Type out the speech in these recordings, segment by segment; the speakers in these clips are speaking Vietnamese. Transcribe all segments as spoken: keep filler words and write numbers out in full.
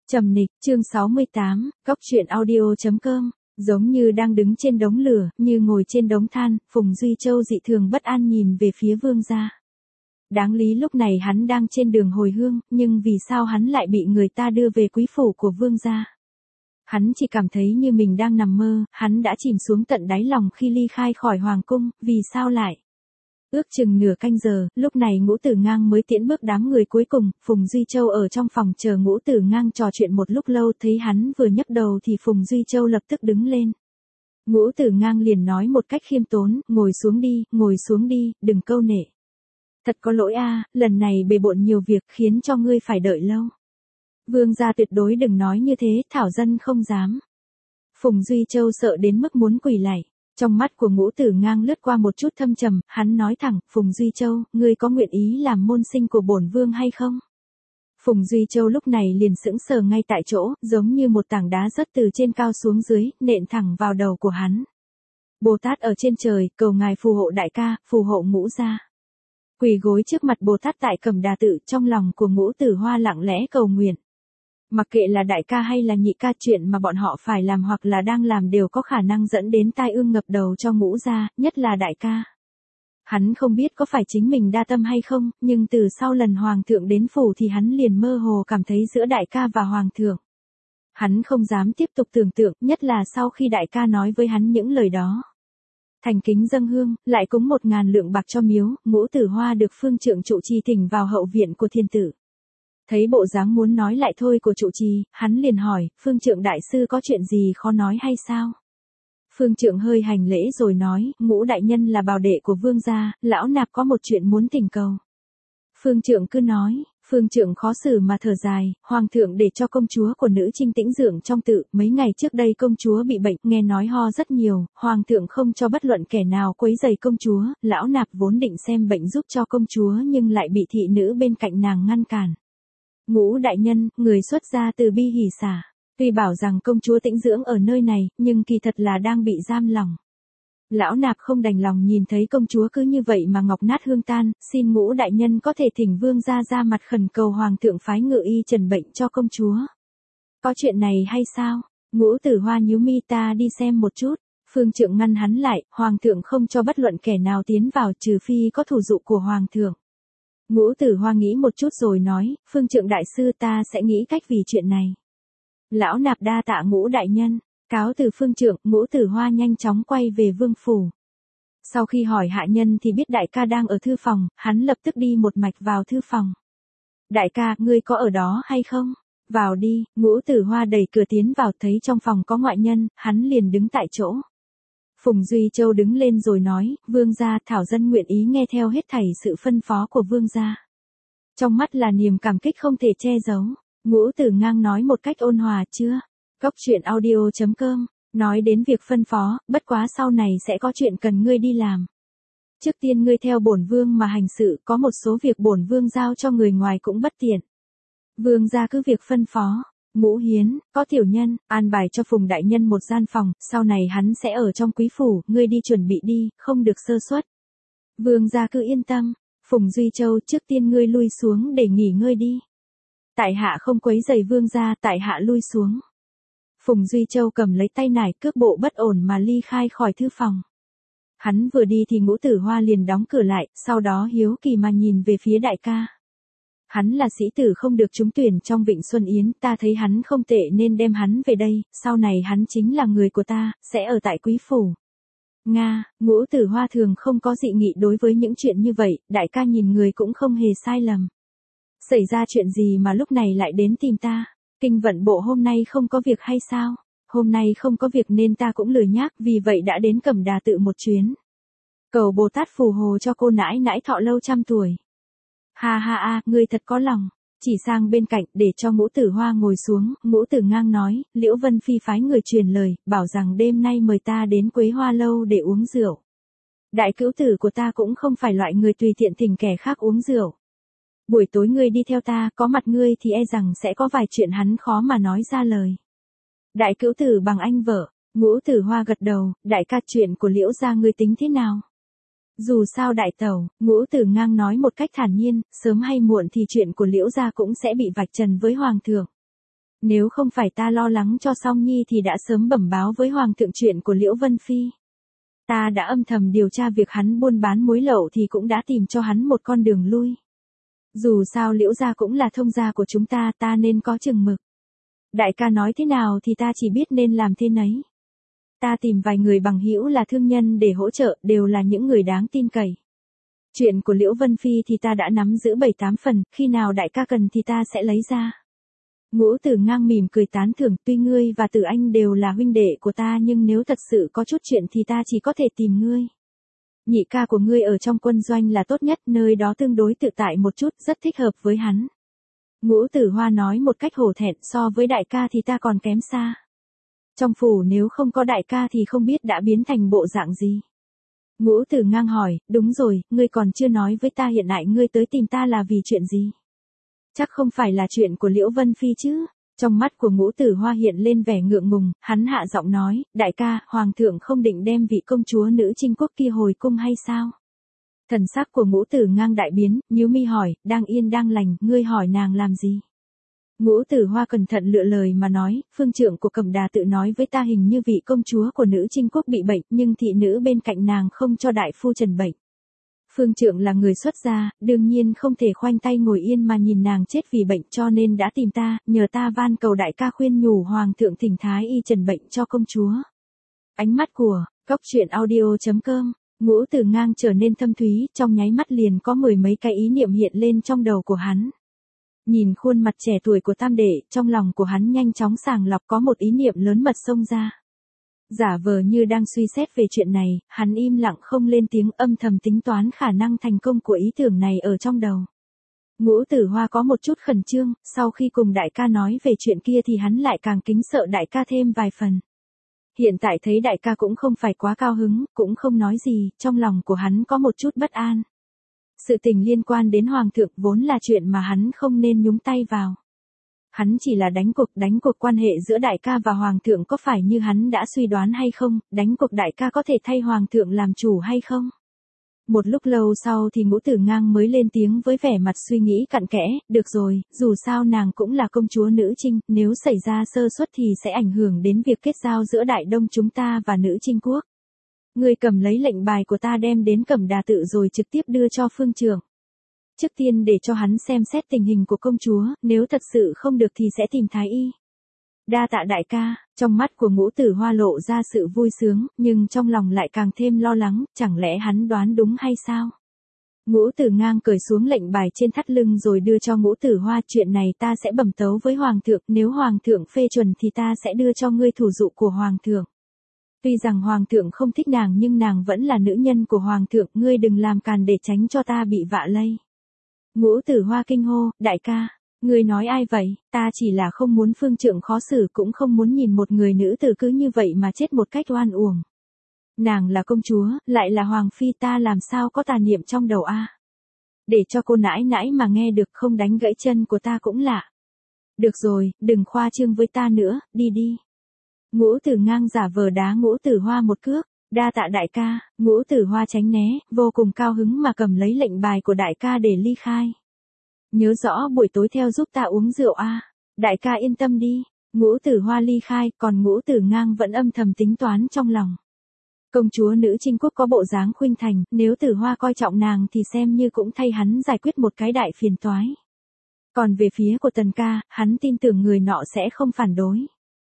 Trầm Nịch, chương sáu mươi tám, cóc truyện audio chấm com. Giống như đang đứng trên đống lửa, như ngồi trên đống than, Phùng Duy Châu dị thường bất an nhìn về phía Vương gia. Đáng lý lúc này hắn đang trên đường hồi hương, nhưng vì sao hắn lại bị người ta đưa về quý phủ của Vương gia? Hắn chỉ cảm thấy như mình đang nằm mơ, hắn đã chìm xuống tận đáy lòng khi ly khai khỏi hoàng cung, vì sao lại? Ước chừng nửa canh giờ, lúc này Ngũ Tử Ngang mới tiễn bước đám người cuối cùng, Phùng Duy Châu ở trong phòng chờ Ngũ Tử Ngang trò chuyện một lúc lâu, thấy hắn vừa nhấc đầu thì Phùng Duy Châu lập tức đứng lên. Ngũ Tử Ngang liền nói một cách khiêm tốn, ngồi xuống đi, ngồi xuống đi, đừng câu nệ. Thật có lỗi a, lần này bề bộn nhiều việc khiến cho ngươi phải đợi lâu. Vương gia tuyệt đối đừng nói như thế, thảo dân không dám. Phùng Duy Châu sợ đến mức muốn quỳ lạy. Trong mắt của Ngũ Tử Ngang lướt qua một chút thâm trầm, hắn nói thẳng, Phùng Duy Châu, ngươi có nguyện ý làm môn sinh của bổn vương hay không? Phùng Duy Châu lúc này liền sững sờ ngay tại chỗ, giống như một tảng đá rớt từ trên cao xuống dưới, nện thẳng vào đầu của hắn. Bồ Tát ở trên trời, cầu ngài phù hộ đại ca, phù hộ Ngũ gia. Quỳ gối trước mặt Bồ Tát tại Cẩm Đà tự, trong lòng của Ngũ Tử Hoa lặng lẽ cầu nguyện. Mặc kệ là đại ca hay là nhị ca, chuyện mà bọn họ phải làm hoặc là đang làm đều có khả năng dẫn đến tai ương ngập đầu cho Ngũ gia, nhất là đại ca. Hắn không biết có phải chính mình đa tâm hay không, nhưng từ sau lần hoàng thượng đến phủ thì hắn liền mơ hồ cảm thấy giữa đại ca và hoàng thượng. Hắn không dám tiếp tục tưởng tượng, nhất là sau khi đại ca nói với hắn những lời đó. Thành kính dâng hương, lại cúng một ngàn lượng bạc cho miếu, Ngũ Tử Hoa được phương trượng trụ trì thỉnh vào hậu viện của thiên tử. Thấy bộ dáng muốn nói lại thôi của trụ trì, hắn liền hỏi, phương trượng đại sư có chuyện gì khó nói hay sao? Phương trượng hơi hành lễ rồi nói, Ngũ đại nhân là bào đệ của vương gia, lão nạp có một chuyện muốn thỉnh cầu. Phương trượng cứ nói, phương trượng khó xử mà thở dài, hoàng thượng để cho công chúa của nữ Trinh tĩnh dưỡng trong tự, mấy ngày trước đây công chúa bị bệnh, nghe nói ho rất nhiều, hoàng thượng không cho bất luận kẻ nào quấy rầy công chúa, lão nạp vốn định xem bệnh giúp cho công chúa nhưng lại bị thị nữ bên cạnh nàng ngăn cản. Ngũ đại nhân, người xuất gia từ bi hỷ xả, tuy bảo rằng công chúa tĩnh dưỡng ở nơi này, nhưng kỳ thật là đang bị giam lòng. Lão nạp không đành lòng nhìn thấy công chúa cứ như vậy mà ngọc nát hương tan, xin Ngũ đại nhân có thể thỉnh vương gia ra mặt khẩn cầu hoàng thượng phái ngự y trần bệnh cho công chúa. Có chuyện này hay sao? Ngũ Tử Hoa nhíu mi, ta đi xem một chút. Phương trượng ngăn hắn lại, hoàng thượng không cho bất luận kẻ nào tiến vào trừ phi có thủ dụ của hoàng thượng. Ngũ Tử Hoa nghĩ một chút rồi nói, phương trượng đại sư, ta sẽ nghĩ cách vì chuyện này. Lão nạp đa tạ Ngũ đại nhân. Cáo từ phương trượng, Ngũ Tử Hoa nhanh chóng quay về vương phủ. Sau khi hỏi hạ nhân thì biết đại ca đang ở thư phòng, hắn lập tức đi một mạch vào thư phòng. Đại ca, ngươi có ở đó hay không? Vào đi. Ngũ Tử Hoa đẩy cửa tiến vào, thấy trong phòng có ngoại nhân, hắn liền đứng tại chỗ. Phùng Duy Châu đứng lên rồi nói, vương gia, thảo dân nguyện ý nghe theo hết thảy sự phân phó của vương gia. Trong mắt là niềm cảm kích không thể che giấu. Ngũ Tử Ngang nói một cách ôn hòa, chưa? Cóc truyện audio chấm com, nói đến việc phân phó, bất quá sau này sẽ có chuyện cần ngươi đi làm. Trước tiên ngươi theo bổn vương mà hành sự, có một số việc bổn vương giao cho người ngoài cũng bất tiện. Vương gia cứ việc phân phó. Ngũ Hiến, có tiểu nhân, an bài cho Phùng đại nhân một gian phòng, sau này hắn sẽ ở trong quý phủ, ngươi đi chuẩn bị đi, không được sơ suất. Vương gia cứ yên tâm. Phùng Duy Châu, trước tiên ngươi lui xuống để nghỉ ngơi đi. Tại hạ không quấy rầy vương gia, tại hạ lui xuống. Phùng Duy Châu cầm lấy tay nải, cước bộ bất ổn mà ly khai khỏi thư phòng. Hắn vừa đi thì Ngũ Tử Hoa liền đóng cửa lại, sau đó hiếu kỳ mà nhìn về phía đại ca. Hắn là sĩ tử không được trúng tuyển trong Vịnh Xuân Yến, ta thấy hắn không tệ nên đem hắn về đây, sau này hắn chính là người của ta, sẽ ở tại quý phủ. Nga, Ngũ Tử Hoa thường không có dị nghị đối với những chuyện như vậy, đại ca nhìn người cũng không hề sai lầm. Xảy ra chuyện gì mà lúc này lại đến tìm ta? Kinh vận bộ hôm nay không có việc hay sao? Hôm nay không có việc nên ta cũng lười nhác, vì vậy đã đến Cẩm Đà tự một chuyến. Cầu Bồ Tát phù hộ cho cô nãi nãi thọ lâu trăm tuổi. Ha ha a, ngươi thật có lòng. Chỉ sang bên cạnh để cho Ngũ Tử Hoa ngồi xuống, Ngũ Tử Ngang nói, Liễu Vân Phi phái người truyền lời, bảo rằng đêm nay mời ta đến Quế Hoa lâu để uống rượu. Đại cữu tử của ta cũng không phải loại người tùy tiện thỉnh kẻ khác uống rượu. Buổi tối ngươi đi theo ta, có mặt ngươi thì e rằng sẽ có vài chuyện hắn khó mà nói ra lời. Đại cữu tử bằng anh vợ. Ngũ Tử Hoa gật đầu, đại ca, chuyện của Liễu gia ngươi tính thế nào? Dù sao đại tẩu, Ngũ Tử Ngang nói một cách thản nhiên, sớm hay muộn thì chuyện của Liễu gia cũng sẽ bị vạch trần với hoàng thượng. Nếu không phải ta lo lắng cho Song Nhi thì đã sớm bẩm báo với Hoàng thượng chuyện của Liễu Vân Phi. Ta đã âm thầm điều tra việc hắn buôn bán muối lậu thì cũng đã tìm cho hắn một con đường lui. Dù sao Liễu gia cũng là thông gia của chúng ta, ta nên có chừng mực. Đại ca nói thế nào thì ta chỉ biết nên làm thế nấy. Ta tìm vài người bằng hữu là thương nhân để hỗ trợ, đều là những người đáng tin cậy. Chuyện của Liễu Vân Phi thì ta đã nắm giữ bảy tám phần, khi nào đại ca cần thì ta sẽ lấy ra. Ngũ Tử Ngang mỉm cười tán thưởng, tuy ngươi và Tử Anh đều là huynh đệ của ta nhưng nếu thật sự có chút chuyện thì ta chỉ có thể tìm ngươi. Nhị ca của ngươi ở trong quân doanh là tốt nhất, nơi đó tương đối tự tại một chút, rất thích hợp với hắn. Ngũ Tử Hoa nói một cách hổ thẹn, so với đại ca thì ta còn kém xa. Trong phủ nếu không có đại ca thì không biết đã biến thành bộ dạng gì. Ngũ Tử Ngang hỏi, đúng rồi, ngươi còn chưa nói với ta hiện tại ngươi tới tìm ta là vì chuyện gì? Chắc không phải là chuyện của Liễu Vân Phi chứ? Trong mắt của Ngũ Tử Hoa hiện lên vẻ ngượng ngùng, hắn hạ giọng nói, đại ca, Hoàng thượng không định đem vị công chúa nữ Trinh Quốc kia hồi cung hay sao? Thần sắc của Ngũ Tử Ngang đại biến, nhíu mi hỏi, đang yên đang lành, ngươi hỏi nàng làm gì? Ngũ Tử Hoa cẩn thận lựa lời mà nói, phương trượng của Cẩm Đà tự nói với ta hình như vị công chúa của nữ Trinh Quốc bị bệnh, nhưng thị nữ bên cạnh nàng không cho đại phu trần bệnh. Phương trượng là người xuất gia, đương nhiên không thể khoanh tay ngồi yên mà nhìn nàng chết vì bệnh, cho nên đã tìm ta, nhờ ta van cầu đại ca khuyên nhủ Hoàng thượng thỉnh thái y trần bệnh cho công chúa. Ánh mắt của Cốc Truyện Audio chấm com, Ngũ Tử Ngang trở nên thâm thúy, trong nháy mắt liền có mười mấy cái ý niệm hiện lên trong đầu của hắn. Nhìn khuôn mặt trẻ tuổi của tam đệ, trong lòng của hắn nhanh chóng sàng lọc, có một ý niệm lớn mật xông ra. Giả vờ như đang suy xét về chuyện này, hắn im lặng không lên tiếng, âm thầm tính toán khả năng thành công của ý tưởng này ở trong đầu. Ngũ Tử Hoa có một chút khẩn trương, sau khi cùng đại ca nói về chuyện kia thì hắn lại càng kính sợ đại ca thêm vài phần. Hiện tại thấy đại ca cũng không phải quá cao hứng, cũng không nói gì, trong lòng của hắn có một chút bất an. Sự tình liên quan đến Hoàng thượng vốn là chuyện mà hắn không nên nhúng tay vào. Hắn chỉ là đánh cuộc, đánh cuộc quan hệ giữa đại ca và Hoàng thượng có phải như hắn đã suy đoán hay không, đánh cuộc đại ca có thể thay Hoàng thượng làm chủ hay không. Một lúc lâu sau thì Ngũ Tử Ngang mới lên tiếng với vẻ mặt suy nghĩ cặn kẽ, được rồi, dù sao nàng cũng là công chúa nữ Trinh, nếu xảy ra sơ suất thì sẽ ảnh hưởng đến việc kết giao giữa Đại Đông chúng ta và nữ Trinh quốc. Ngươi cầm lấy lệnh bài của ta đem đến Cẩm Đà tự rồi trực tiếp đưa cho phương trượng. Trước tiên để cho hắn xem xét tình hình của công chúa, nếu thật sự không được thì sẽ tìm thái y. Đa tạ đại ca, trong mắt của Ngũ Tử Hoa lộ ra sự vui sướng, nhưng trong lòng lại càng thêm lo lắng, chẳng lẽ hắn đoán đúng hay sao? Ngũ Tử Ngang cởi xuống lệnh bài trên thắt lưng rồi đưa cho Ngũ Tử Hoa, chuyện này ta sẽ bẩm tấu với Hoàng thượng, nếu Hoàng thượng phê chuẩn thì ta sẽ đưa cho ngươi thủ dụ của Hoàng thượng. Tuy rằng Hoàng thượng không thích nàng nhưng nàng vẫn là nữ nhân của Hoàng thượng, ngươi đừng làm càn để tránh cho ta bị vạ lây. Ngũ Tử Hoa kinh hô, đại ca, ngươi nói ai vậy, ta chỉ là không muốn phương trượng khó xử, cũng không muốn nhìn một người nữ tử cứ như vậy mà chết một cách oan uổng. Nàng là công chúa, lại là Hoàng phi, ta làm sao có tà niệm trong đầu a? Để cho cô nãi nãi mà nghe được không đánh gãy chân của ta cũng lạ. Được rồi, đừng khoa trương với ta nữa, đi đi. Ngũ Tử Ngang giả vờ đá Ngũ Tử Hoa một cước, đa tạ đại ca, Ngũ Tử Hoa tránh né, vô cùng cao hứng mà cầm lấy lệnh bài của đại ca để ly khai. Nhớ rõ buổi tối theo giúp ta uống rượu a, đại ca yên tâm đi. Ngũ Tử Hoa ly khai, còn Ngũ Tử Ngang vẫn âm thầm tính toán trong lòng. Công chúa nữ Trinh quốc có bộ dáng khuynh thành, nếu Tử Hoa coi trọng nàng thì xem như cũng thay hắn giải quyết một cái đại phiền toái. Còn về phía của Tần ca, hắn tin tưởng người nọ sẽ không phản đối.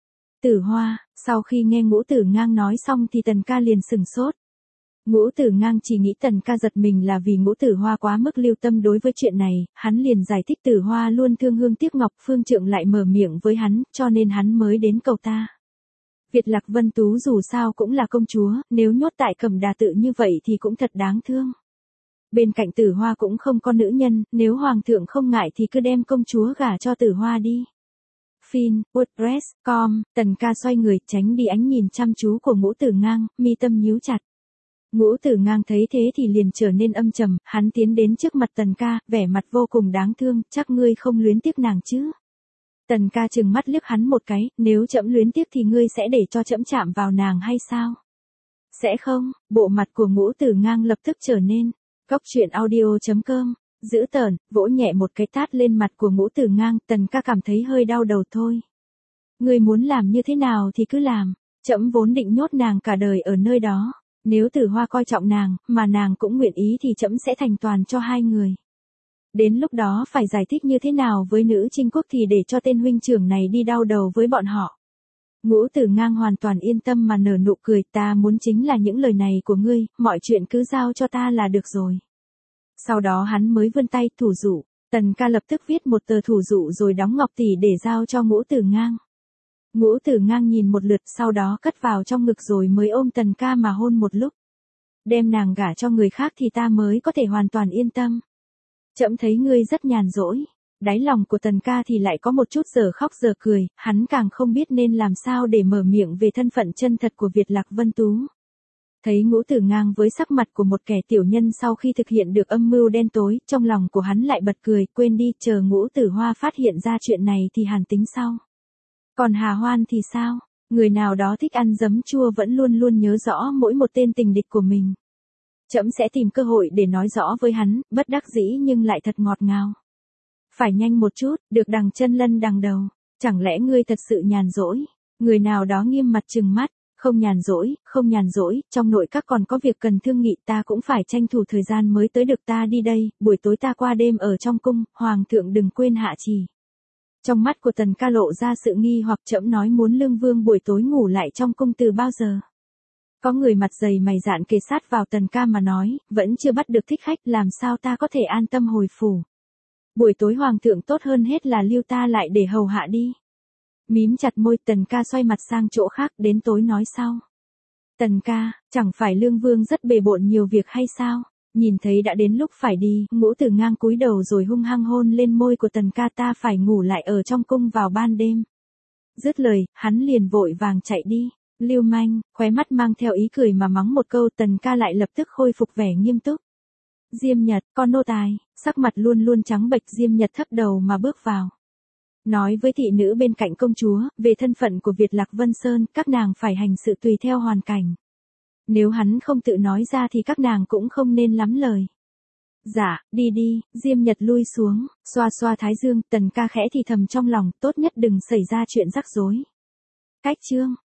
Tử Hoa, sau khi nghe Ngũ Tử Ngang nói xong thì Tần ca liền sừng sốt. Ngũ Tử Ngang chỉ nghĩ Tần ca giật mình là vì Ngũ Tử Hoa quá mức lưu tâm đối với chuyện này, hắn liền giải thích Tử Hoa luôn thương hương tiếc ngọc, phương trượng lại mở miệng với hắn, cho nên hắn mới đến cầu ta. Việt Lạc Vân Tú dù sao cũng là công chúa, nếu nhốt tại Cẩm Đà tự như vậy thì cũng thật đáng thương. Bên cạnh Tử Hoa cũng không có nữ nhân, nếu Hoàng thượng không ngại thì cứ đem công chúa gả cho Tử Hoa đi. Fin, WordPress chấm com, Tần ca xoay người tránh đi ánh nhìn chăm chú của Ngũ Tử Ngang, mi tâm nhíu chặt. Ngũ Tử Ngang thấy thế thì liền trở nên âm trầm, hắn tiến đến trước mặt Tần ca, vẻ mặt vô cùng đáng thương, chắc ngươi không luyến tiếc nàng chứ. Tần ca trừng mắt liếc hắn một cái, nếu trẫm luyến tiếc thì ngươi sẽ để cho trẫm chạm vào nàng hay sao? Sẽ không, bộ mặt của Ngũ Tử Ngang lập tức trở nên. Cốc Truyện Audio chấm com, dữ tợn, vỗ nhẹ một cái tát lên mặt của Ngũ Tử Ngang, Tần ca cảm thấy hơi đau đầu thôi. Ngươi muốn làm như thế nào thì cứ làm, trẫm vốn định nhốt nàng cả đời ở nơi đó. Nếu Tử Hoa coi trọng nàng, mà nàng cũng nguyện ý thì trẫm sẽ thành toàn cho hai người. Đến lúc đó phải giải thích như thế nào với nữ Trinh Quốc thì để cho tên huynh trưởng này đi đau đầu với bọn họ. Ngũ Tử Ngang hoàn toàn yên tâm mà nở nụ cười, ta muốn chính là những lời này của ngươi, mọi chuyện cứ giao cho ta là được rồi. Sau đó hắn mới vươn tay thủ dụ, Tần Ca lập tức viết một tờ thủ dụ rồi đóng ngọc tỷ để giao cho Ngũ Tử Ngang. Ngũ Tử Ngang nhìn một lượt sau đó cất vào trong ngực rồi mới ôm Tần Ca mà hôn một lúc. Đem nàng gả cho người khác thì ta mới có thể hoàn toàn yên tâm. Trẫm thấy ngươi rất nhàn rỗi. Đáy lòng của Tần Ca thì lại có một chút giờ khóc giờ cười, hắn càng không biết nên làm sao để mở miệng về thân phận chân thật của Việt Lạc Vân Tú. Thấy Ngũ Tử Ngang với sắc mặt của một kẻ tiểu nhân sau khi thực hiện được âm mưu đen tối, trong lòng của hắn lại bật cười, quên đi, chờ Ngũ Tử Hoa phát hiện ra chuyện này thì hàn tính sau. Còn Hà Hoan thì sao? Người nào đó thích ăn giấm chua vẫn luôn luôn nhớ rõ mỗi một tên tình địch của mình. Trẫm sẽ tìm cơ hội để nói rõ với hắn, bất đắc dĩ nhưng lại thật ngọt ngào. Phải nhanh một chút, được đằng chân lân đằng đầu. Chẳng lẽ ngươi thật sự nhàn rỗi? Người nào đó nghiêm mặt trừng mắt, không nhàn rỗi, không nhàn rỗi, trong nội các còn có việc cần thương nghị, ta cũng phải tranh thủ thời gian mới tới được, ta đi đây, buổi tối ta qua đêm ở trong cung, hoàng thượng đừng quên hạ trì. Trong mắt của Tần Ca lộ ra sự nghi hoặc, trẫm nói muốn Lương Vương buổi tối ngủ lại trong cung từ bao giờ? Có người mặt dày mày dạn kề sát vào Tần Ca mà nói, vẫn chưa bắt được thích khách, làm sao ta có thể an tâm hồi phủ. Buổi tối hoàng thượng tốt hơn hết là lưu ta lại để hầu hạ đi. Mím chặt môi, Tần Ca xoay mặt sang chỗ khác, đến tối nói sau. Tần Ca, chẳng phải Lương Vương rất bề bộn nhiều việc hay sao? Nhìn thấy đã đến lúc phải đi, Ngũ Tử Ngang cúi đầu rồi hung hăng hôn lên môi của Tần Ca, ta phải ngủ lại ở trong cung vào ban đêm. Dứt lời, hắn liền vội vàng chạy đi. Lưu manh, khóe mắt mang theo ý cười mà mắng một câu, Tần Ca lại lập tức khôi phục vẻ nghiêm túc. Diêm Nhật, con nô tài, sắc mặt luôn luôn trắng bệch, Diêm Nhật thấp đầu mà bước vào. Nói với thị nữ bên cạnh công chúa, về thân phận của Việt Lạc Vân Sơn, các nàng phải hành sự tùy theo hoàn cảnh. Nếu hắn không tự nói ra thì các nàng cũng không nên lắm lời. Dạ, đi đi, Diêm Nhật lui xuống, xoa xoa thái dương, Tần Ca khẽ thì thầm trong lòng, tốt nhất đừng xảy ra chuyện rắc rối. Cách chương